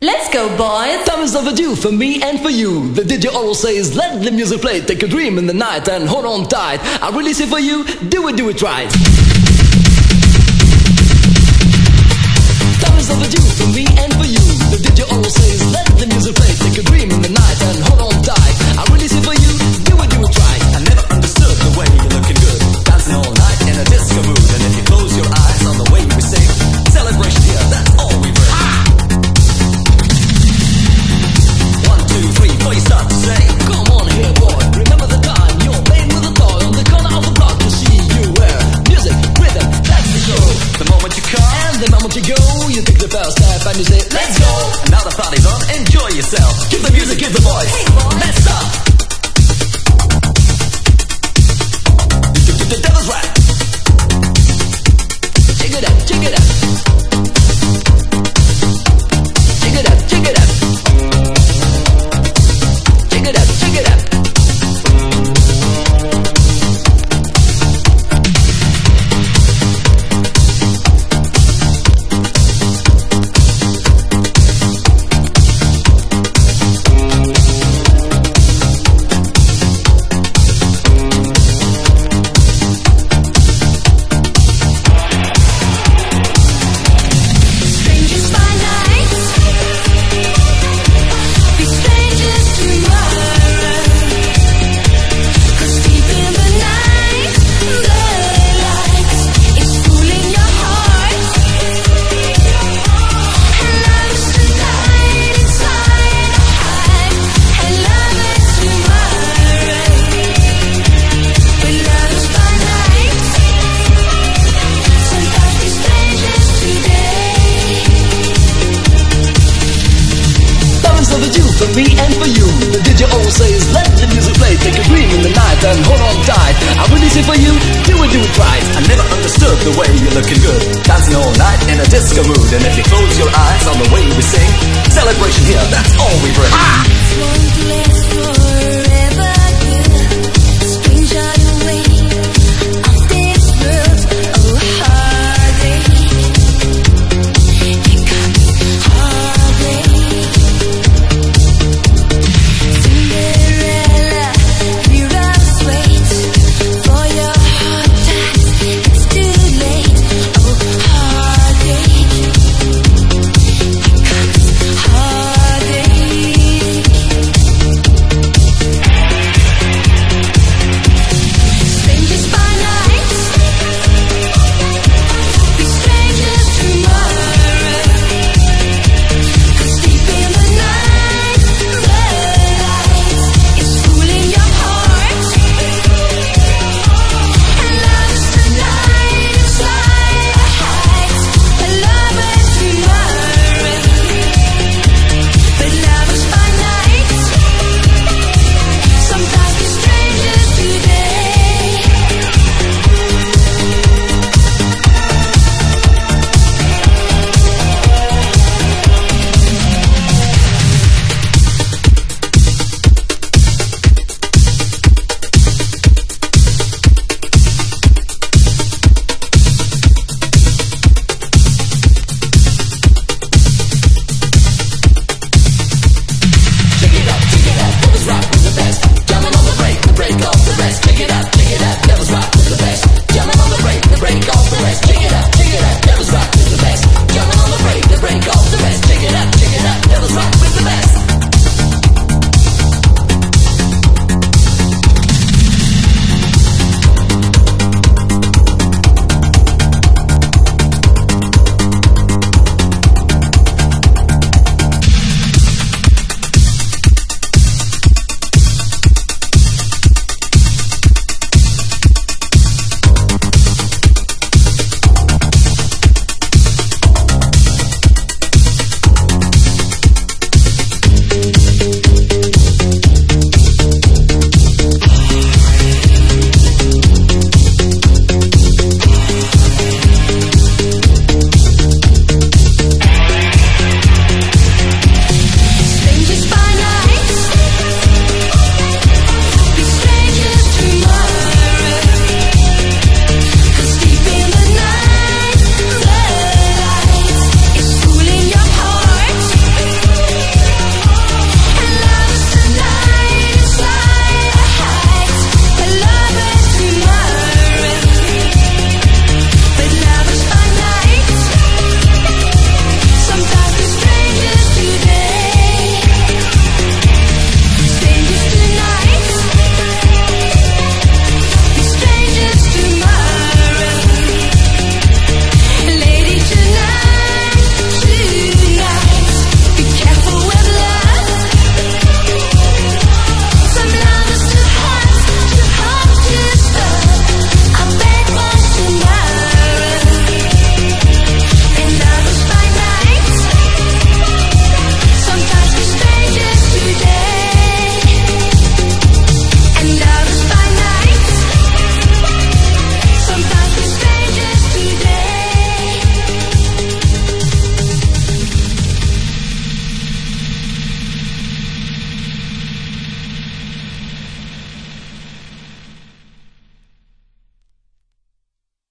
Let's go, boys! Time is overdue for me and for you. The DJ Oral says, let the music play. Take a dream in the night and hold on tight. I release it for you, do it right. Time is overdue for me and for you. The DJ Oral says, let the music play. Take a dream in the night and hold on tight. I release it for you, do it right. I never understood the way you're looking good, dancing all night in a disco mood. And if you close your eyes on the way we sing, celebration here, that's all we bring. Before you start to say, come on here boy, remember the time you're playing with a toy on the corner of the block to see you wear music, rhythm, that's the show. The moment you come and the moment you go, you take the first step and you say, let's go. And now the party's on, enjoy yourself. Give the music, give the voice. Hey, boy. Let's start. The devil's right. Check it out, check it out. Check it out, check it out. Check it out, check it out. For me and for you, the DJ Oral says, let the music play. Take a dream in the night and hold on tight. I release it for you, do it right. I never understood the way you're looking good, dancing all night in a disco mood. And if you close your eyes on the way we sing, celebration here, that's all we bring.